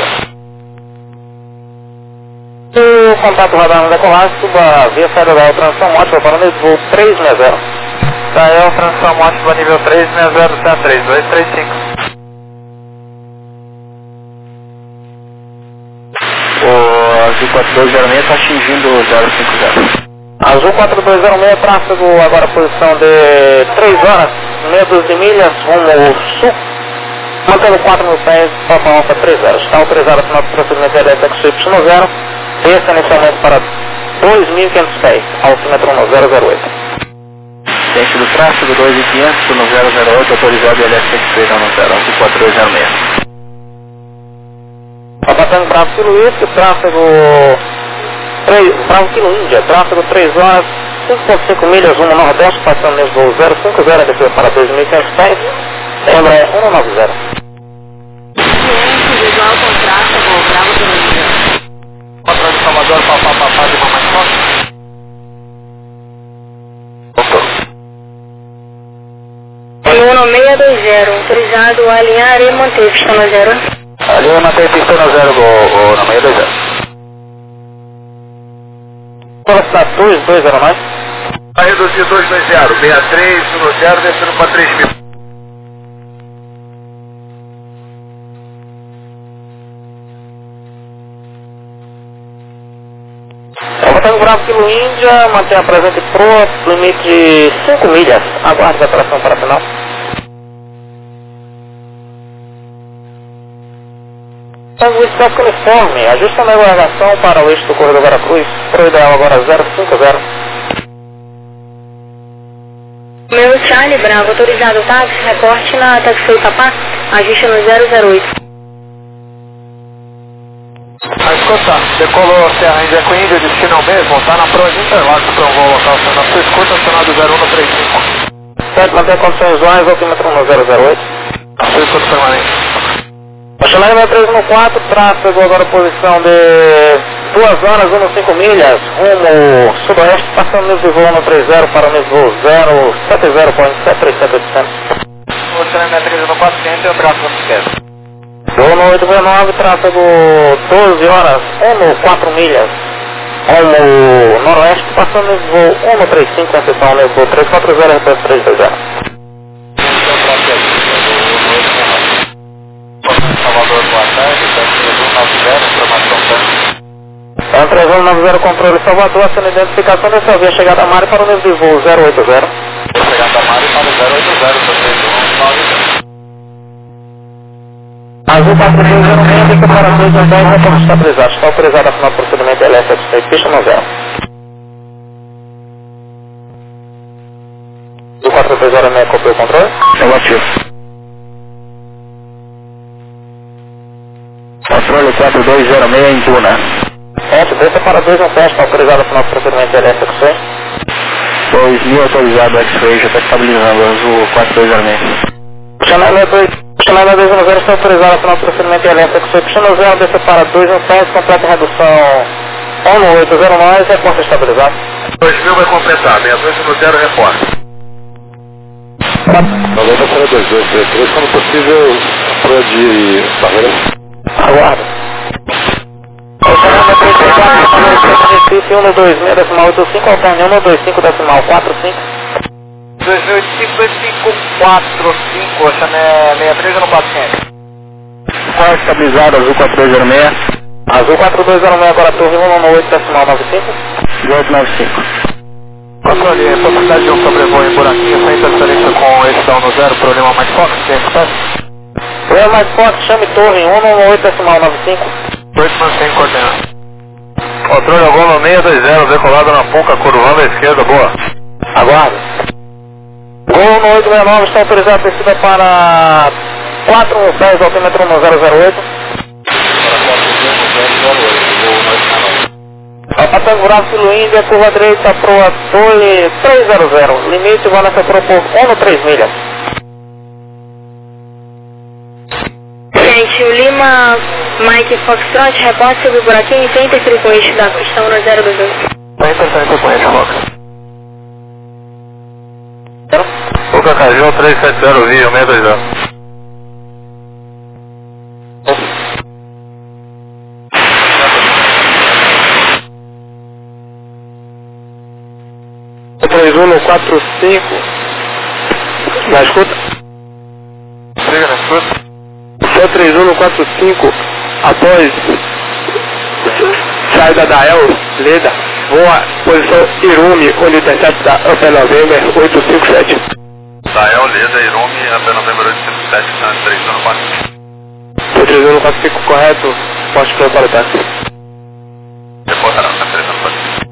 S4: zero.
S5: O contato radar na decolagem, suba via saída da transição mótica para o nível voo três seis zero.
S4: Dael, transição mótica nível três seis zero, C A três dois três cinco.
S5: O Azul quatro dois zero seis está atingindo o zero cinco zero. Azul quatro dois zero seis, tráfego agora posição de três horas, meia dúzia de milhas, rumo sul, mantendo quatro mil pés, Papa Alfa três zero. Está autorizado para o procedimento de Y zero, desça inicialmente para dois mil e quinhentos pés, altímetro no zero zero oito. Dentro do tráfego dois mil e quinhentos no zero zero oito, autorizado L S X no zero, Azul quatro dois zero seis. Abatendo Bravo Kilo Whisky, tráfego três, Bravo Kilo Índia, tráfego três horas, cinco ponto cinco milhas, rumo nordeste, passando mesmo voo zero cinco zero, desceu para dois mil e quinhentos pés, lembra é cento e noventa.
S3: Cliente, visual com tráfego, Bravo Kilo Índia.
S4: Controle de Salvador, papá, papá, de mamãe forte.
S3: cento e sessenta e dois, autorizado a alinhar e manter pista no zero.
S4: Ali eu mantei pista no zero, voo no seis dois zero.
S5: Velocidade dois dois zero nove.
S2: Vai reduzir dois dois zero, sessenta e três no zero, descendo para três mil.
S5: Abatendo Bravo Kilo Índia, mantém a presente proa, limite de cinco milhas, aguarde a operação para a final. O Estado California, ajusta a navegação para o eixo do Corredor Veracruz, para o ideal agora zero cinco zero.
S3: Meu Charlie Bravo, autorizado táxi, reporte na Taxi Papá, ajuste no zero zero oito.
S4: A escuta, decolou Serra Índia com Índia, destino ao mesmo, está na proa de Interlagos para um voo local, sendo a sua escuta, acionado zero um no três cinco.
S5: Certo, mantém condições visuais, altímetro no zero zero oito.
S4: A sua escuta permanente.
S5: Chanel número três um quatro, tráfego agora posição de duas horas, um cinco milhas, rumo sudoeste, passando nível de voo no três zero para o nível voo zero sete zero ponto sete três sete oitocentos.
S4: O Chanel número três um quatro, e o tráfego no esquerdo.
S5: Voo no oito nove, tráfego doze horas, um quatro milhas, rumo noroeste, passando nível voo um três cinco, concessão nível voo três quatro zero, R P S três dois zero.
S4: Salvador, boa tarde, três um nove zero, informação tanto.
S5: É um três um nove zero, controle Salvador, assina identificação dessa via chegada a Mari para o nível de voo zero oito zero.
S4: Chegada a Mari para o zero oito zero, três um nove zero.
S5: Azul quatro dois zero seis, indica para dois um dez, retorno estabilizado. Está autorizado a final do procedimento L S X, pista no zero. Azul quatro dois zero seis, copiou o controle?
S1: Negativo. Controle quatro dois zero seis em Tuna.
S5: Certo, desça para dois um teste, está autorizado a final do procedimento L S X.
S1: dois mil autorizado X-Ray, já está estabilizando Azul quatro dois zero seis.
S5: Chanel dois um zero está autorizado a final do procedimento L S X. Pista no zero, desça para dois um teste, completa a redução um oito zero nove, reporte estabilizado.
S2: dois mil vai completar, sessenta e dois no zero, reporte.
S1: Valeu da série dois dois três três, quando possível, proa de barreira.
S5: Aguarda. um dois seis decimal oito cinco, alterne um dois cinco decimal quatro cinco.
S4: dois mil e cinco, cinco quatro cinco, Chanel sessenta e três no quatrocentos.
S1: Qual estabilizado, Azul quatro dois zero seis?
S5: Azul quatro dois zero seis, agora torre um oito decimal nove cinco.
S1: oito nove cinco.
S4: Controle, possibilidade de um sobrevoo em buraquinho, sem interferência com esse down no zero, problema mais forte, tem espaço?
S5: Problema mais forte, chame torre um oito decimal nove cinco.
S4: oito mantém coordenado.
S2: Controle Golo seiscentos e vinte, decolado na Ponca, curvando à esquerda, boa.
S5: Aguarda. Gol no oito seis nove, está autorizado a descida para quatro um dez, altímetro no zero zero oito. Alpatango Bravo Kilo Índia, curva direita, proa dois três zero zero, limite vai nessa proa por um três milhas.
S3: Gente, o Lima Mike Foxtrot, reporte sobre o buraquinho sem interferir com o eixo da pista no zero dois dois.
S4: Sem interferência com esse, Fox. O
S2: Azuca Caju, três sete zero Rio, seis dois zero.
S1: três um quatro cinco. Na escuta?
S2: Siga na escuta.
S1: Céu três um quatro cinco, após saída da El, Leda, voa posição Irumi, onde intercepta da Upper November oito cinco sete.
S2: Da El, Leda, Irumi, Upper November oito cinco sete, está três um quatro cinco.
S1: três um quatro cinco, correto, poste para o para o táxi.
S2: Reportará, está três um quatro cinco.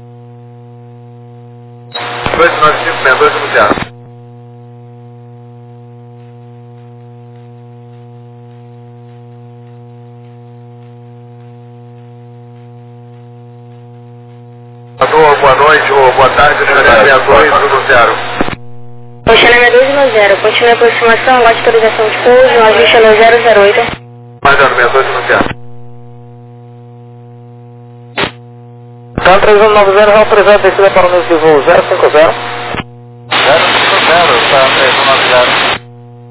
S2: dois nove cinco, seis dois anunciado. Boa noite ou boa tarde, Xanamé dois um zero.
S3: Xanamé dois um zero, continue a aproximação, aguarde autorização de pouso, nós Xanamé zero zero oito.
S2: Mais zero seis dois um zero.
S5: Então três um nove zero, autorizado descida para o nível de voo zero cinco zero.
S2: zero cinco zero, está três um nove zero.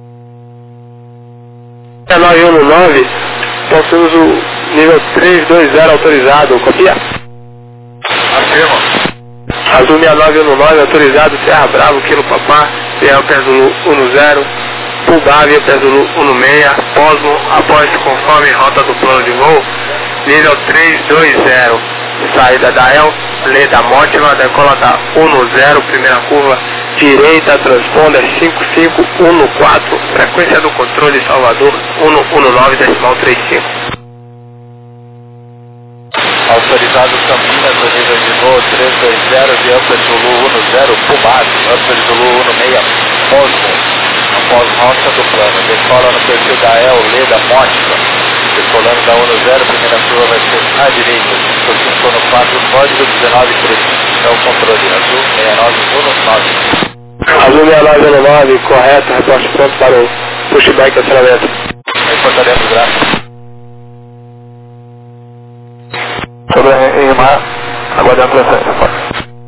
S1: É nove um nove, possuímos o nível três dois zero autorizado, copia?
S2: Afirma.
S1: Azul seis nove um nove, autorizado, Serra Bravo, Quilo Papá, P L P Zulu um zero, Pulgávia, P Zulu um seis, Posmo, após conforme rota do plano de voo, nível três dois zero, saída da El, Leda Mótima, decola da um zero, primeira curva, direita, transponder cinco cinco um quatro, frequência do controle Salvador um um nove decimal trinta e cinco.
S2: Autorizado Campinas, no nível de voo três dois zero, de Upper Zulu um zero, Pubado, Upper Zulu um seis, Posmo, após rota do plano, decola no perfil da El, Leda Mótica, decolando da um zero, primeira curva vai ser à direita, cinco cinco um quatro, código dezenove treze, é o controle, Azul seis nove um nove.
S1: Azul seis nove um nove, correto, reporte pronto para o pushback acionamento.
S2: Reportaremos, graças.
S1: Sobre em mar, aguardando transferência, forte.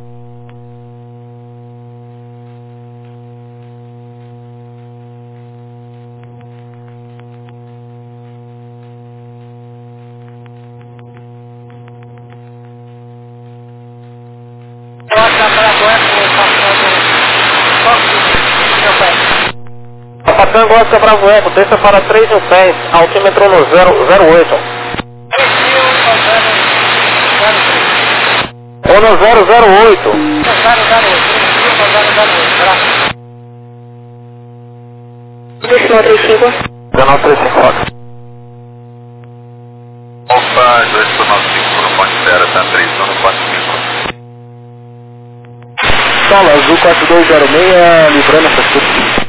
S5: Patango Oscar Bravo Eco, desça para três mil pés, altímetro no zero zero oito. um zero zero oito.
S3: Decimal trinta e cinco.
S5: dezenove trinta e cinco, foca.
S2: Opa, dois por nove cinco, no ponte zero, está três um quatro cinco.
S1: Solo, Azul quatro dois zero seis, livrando essa escuta.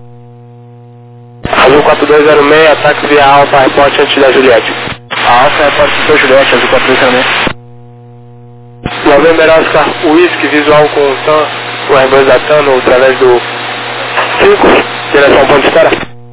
S1: Azul quatro dois zero seis, ataque via Alfa, reporte antes da Juliette. A Alfa, reporte da Juliette, Azul quatro dois zero seis. November Oscar, Whisky, visual com Sam, o Airbus da Tano, através do cinco, direção ponto de espera.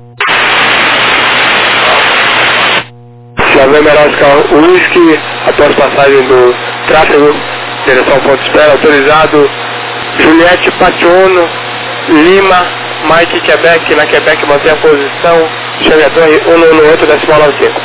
S1: November Oscar, Whisky, após passagem do tráfego, direção ponto de espera, autorizado. Juliette Pationo, Lima, Mike Quebec, na Quebec mantém a posição, chega a torre um um oito decimal nove cinco.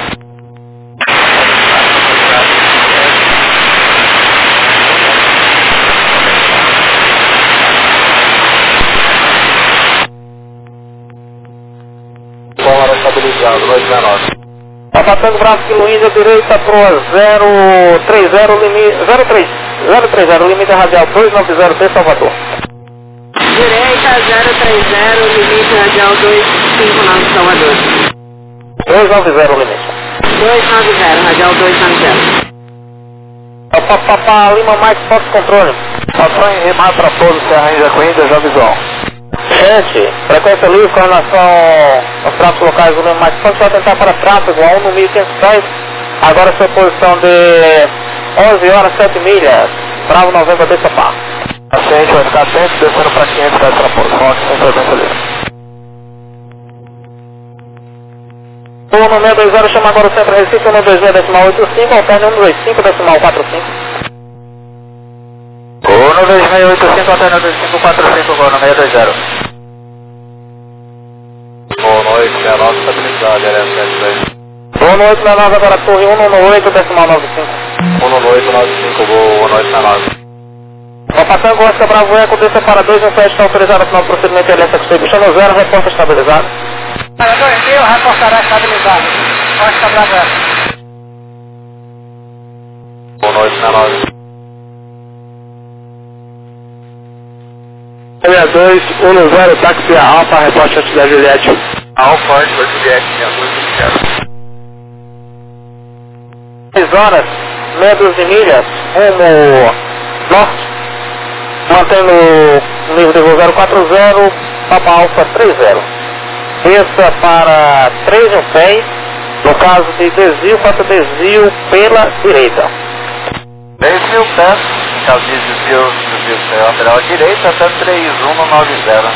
S2: Bom, estabilizado, dois dezenove.
S5: Patango Bravo Kilo Índia, direita pro zero três zero, limite, zero três, zero três zero, limite radial dois nove zero T, Salvador.
S3: Direita zero três zero, limite radial dois cinco nove, Salvador.
S5: dois nove zero, limite.
S3: dois nove zero, radial dois nove zero.
S5: Papá Lima Mike Fox Controle.
S1: Ação em remar para pouso, Serra Índia com Índia, já visual.
S5: Gente, frequência livre com relação aos tráficos locais do Lima Mike Fox, vai tentar para tráfego a um no mil e quinhentos pés. Agora sua posição de onze horas, sete milhas. Bravo Novembro de Sapá.
S1: Paciente vai ficar atento, descendo para quinhentos pés para pouso. Fox, sem frequência livre.
S5: um seis dois zero, chama agora o centro Recife, um dois zero decimal oito cinco, alterna um dois cinco decimal quatro cinco.
S2: um dois seis oito cinco, alterna dois cinco quatro cinco, agora seis dois zero. sessenta e nove, estabilizado, L S sete dois.
S5: um no oito sessenta e nove, agora torre um no oito, decimal nove cinco.
S2: um no oito nove cinco, voo um no oito sessenta e nove.
S5: Papa Tango, Oscar Bravo Eco, desça para dois, um pé, está autorizado a final do procedimento L S X T, no zero, reporta estabilizado.
S4: Para dois mil, reportará estabilizado. Oscar Bravo Eco.
S2: um no oito sessenta e nove.
S1: sessenta e dois, um no zero, táxi a Alfa, reporte antes da Juliette.
S2: Alfa, antes da Juliette, sessenta e dois, zero.
S5: seis horas, meia dúzia de milhas, rumo norte, mantendo o nível de voo zero quatro zero, Papa Alfa três zero. Desça para três um seis, no caso de desvio, faça desvio pela direita.
S2: dez mil pés, em caso de desvio, desvio lateral à direita, até três um no nove zero.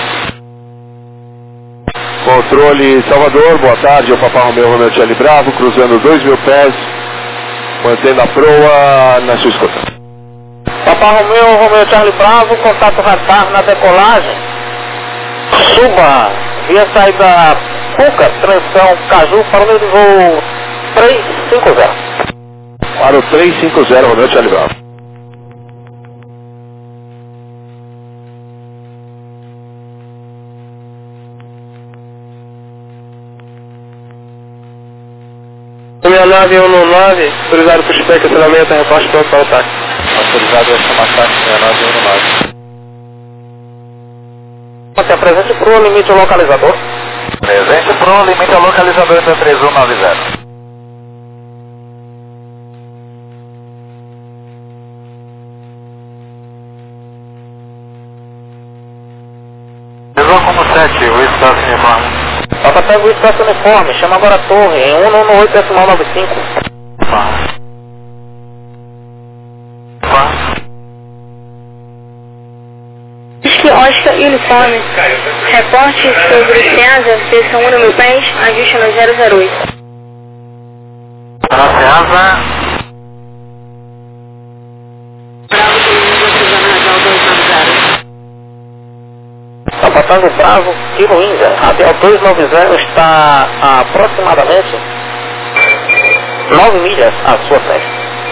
S1: Controle Salvador, boa tarde, é o Papa Romeu Romeu Charlie Bravo, cruzando dois mil pés, mantendo a proa na sua escuta.
S5: Papa Romeu Romeu Charlie Bravo, contato radar na decolagem. Suba via saída Cuca, transição Caju, para o nível de voo três cinco zero.
S1: Para o três cinco zero, Romeu Charlie Bravo. sessenta e nove, um no nove, autorizado para o spec, acionamento, reporte pronto para o ataque.
S2: Autorizado a chamar taxa sessenta e nove, um no nove.
S5: Até presente para o limite localizador.
S2: Presente pro limite ao localizador até três um nove zero. Pesou como sete, o espaço uniforme.
S5: Papa Tango, o espaço uniforme, chama agora a torre, em um no oito decimal nove cinco.
S3: Whisky Oscar Uniforme. Reporte sobre Ceasa, seção um no mil pés, ajuste no zero zero oito.
S2: Para a Ceasa.
S5: Papa Tango Bravo, Kilo Índia, Radial dois nove zero está a aproximadamente nove milhas à sua frente.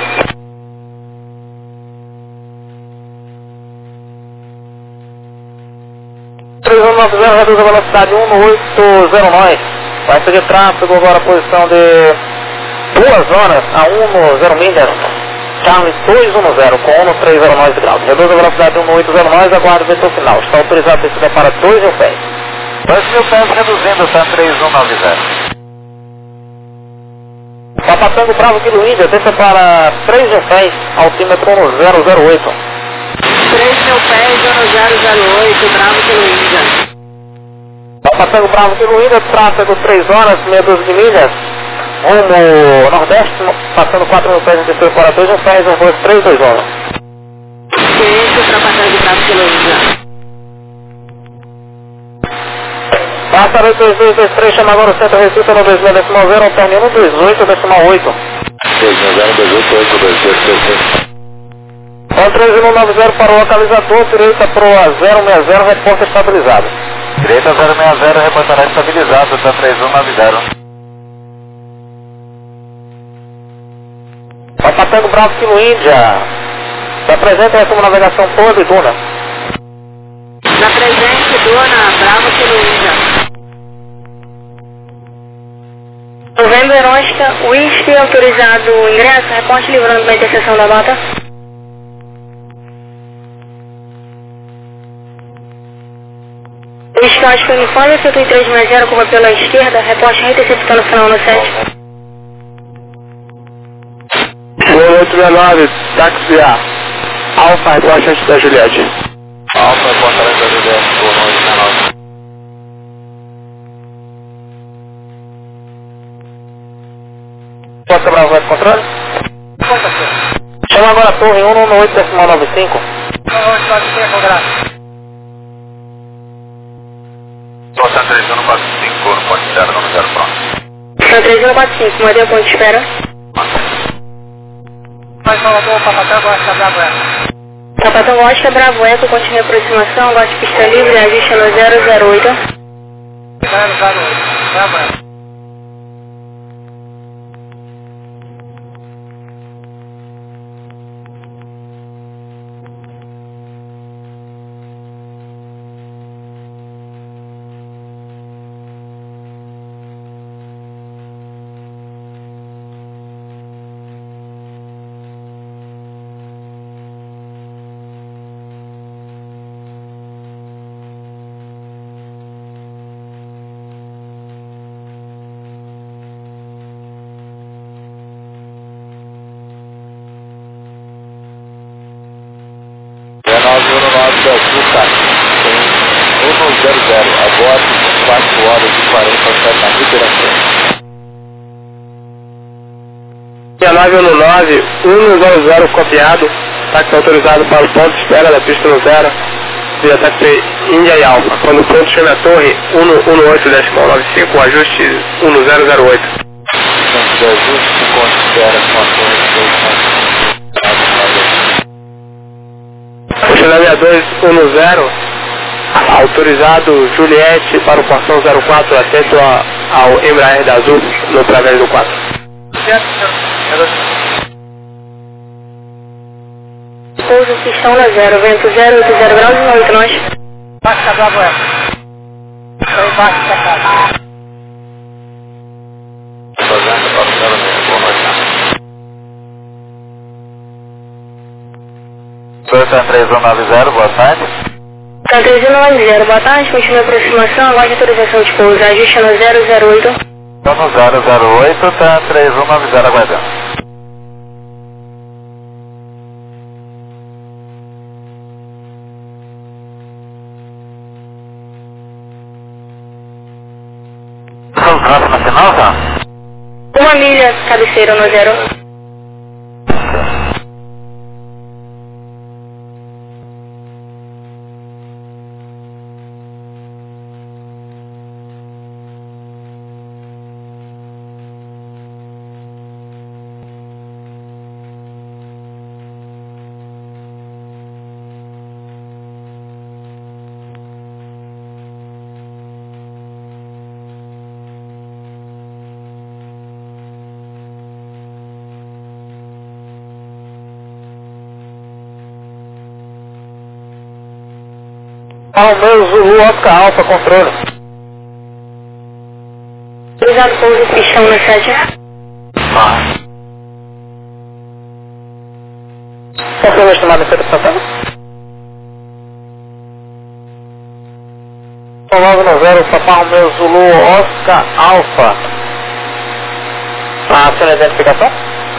S5: três um nove zero, reduz a velocidade um no oito zero nove. Vai seguir tráfego agora a posição de duas horas a um no zero milhas. Charlie dois um zero com um no três zero nove graus. Reduz a velocidade um no oito zero nove, aguarda o vetor final. Está autorizado a descida para dois mil pés.
S2: dois mil pés reduzindo até três um nove zero.
S5: Papa Tango Bravo Kilo Índia, desça para três mil pés, altímetro no zero zero oito.
S3: três mil pés, no zero zero oito, Bravo Kilo Índia.
S5: Papa Tango Bravo Kilo Índia, tráfego três horas, meia dúzia de milhas, rumo nordeste, passando quatro mil pés em terceiro para dois mil pés, um voo três dois um.
S3: Ciência, ultrapassagem Bravo Kilo Índia.
S5: Passa oito dois dois dois três, chama agora o centro Recife no dois mil decimal zero, termina no dois oito decimal oito.
S2: dois mil zero dois oito oito dois dois três seis.
S5: Com três um nove zero para o localizador, direita para o zero seis zero, reporte estabilizado.
S2: Direita zero seis zero, reportará estabilizado até três um nove zero.
S5: Papa Tango Bravo Kilo Índia, se apresenta essa navegação toda e Duna.
S3: Na presente, Dona, Bravo Kilo Índia. Novembro Oscar, Whisky autorizado o ingresso, reporte livrando uma interseção da nota. Whisky Oscar Uniforme, cento e três mais zero, curva pela esquerda, reporte recepção no final no sete.
S1: oito sessenta e nove, táxi A Alfa, reporte antes da Juliette.
S2: Alfa, reportará da Juliette, voo no oito sessenta e nove.
S5: Oscar Bravo Eco controle? Chama agora a torre um no oito decimal nove cinco.
S2: São três um no quatro cinco, no pode zero, no zero pronto.
S3: São três um quatro cinco, mantém ponto de espera.
S4: Mas Salvador, Papa Tango, Oscar Bravo Eco.
S3: Papa Tango Oscar Bravo Eco, continue a aproximação, gosto de pista livre, ajuste no zero zero oito.
S4: zero zero oito.
S2: nove um nove da Juca, tem um zero zero, aborto quatro horas e quarenta e sete na liberação.
S1: nove um nove, um zero zero copiado, táxi autorizado para o ponto de espera da pista no zero, via táxi Índia e Alfa. Quando o ponto chega na torre, um um oito decimal nove cinco, ajuste um zero zero oito.
S2: Ponto de ajuste, ponto de espera com a torre
S1: Funcionamento dois um zero, autorizado Juliette para o portão zero quatro, atento a, ao Embraer da Azul no través do quatro.
S3: Pouso pistão na zero, vento zero oito zero graus e oito nós.
S5: Baixa do Abuelo. Estou embaixo da casa.
S2: Santa três um nove zero, boa tarde.
S3: Santa três um nove zero, boa tarde, continua a aproximação, aguarde autorização de pouso, ajuste no zero zero oito.
S2: Estou no zero zero oito, tá três um nove zero aguardando. Estamos próximo sinal, tá?
S3: Uma milha, cabeceira no zero.
S5: Palmeiras Zulu Oscar Alfa, controle.
S3: Autorizado pouso pistão na sete.
S2: Ah.
S5: Confirma a estimada em Pedro Santana. nove nove zero, Papa Romeu Zulu Oscar Alfa. Aciona a identificação.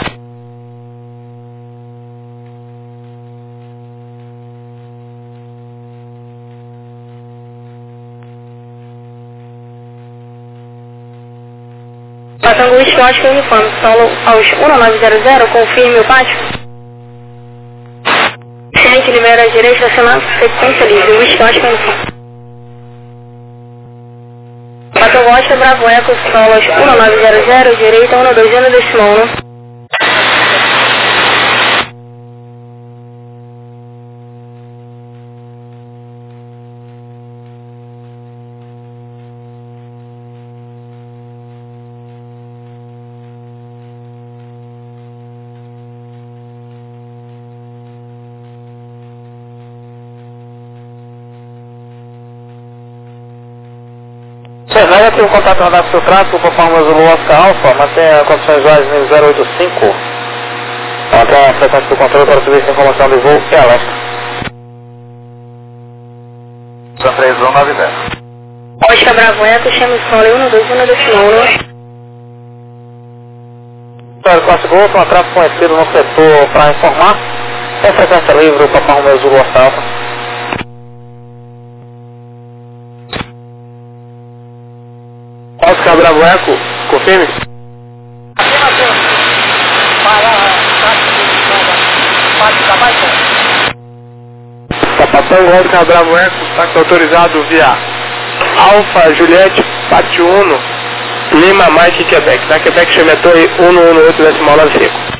S3: Passando o escótico uniforme, solo aos um nove zero zero, confirme o pátio. Ciente, libera a direita, acionar sequência livre, o escótico uniforme. Passando o Oscar Bravo Eco, solo aos um nove zero zero, direita, um dois zero decimal um.
S5: Nega tem um contato radar seu tráfego, Papa Zulu Oscar Alfa, mantenha condições várias no zero oito cinco. Mantenha a frequência do controle para subir essa informação de voo e alerta.
S2: Santa três um nove zero.
S3: Oscar Bravo Eco, chama o solo um dois zero decimal um.
S5: Senhor Classe Gol, um tráfego conhecido no setor para informar. Tem frequência livre, o Papa Zulu Oscar Alfa.
S1: Oscar Bravo Eco, confirme. Tá passando o Oscar Bravo Eco, táxi autorizado via Alfa Juliette Pátio Uno, Lima Mike Quebec. Da Quebec chama a torre um um oito decimal nove cinco.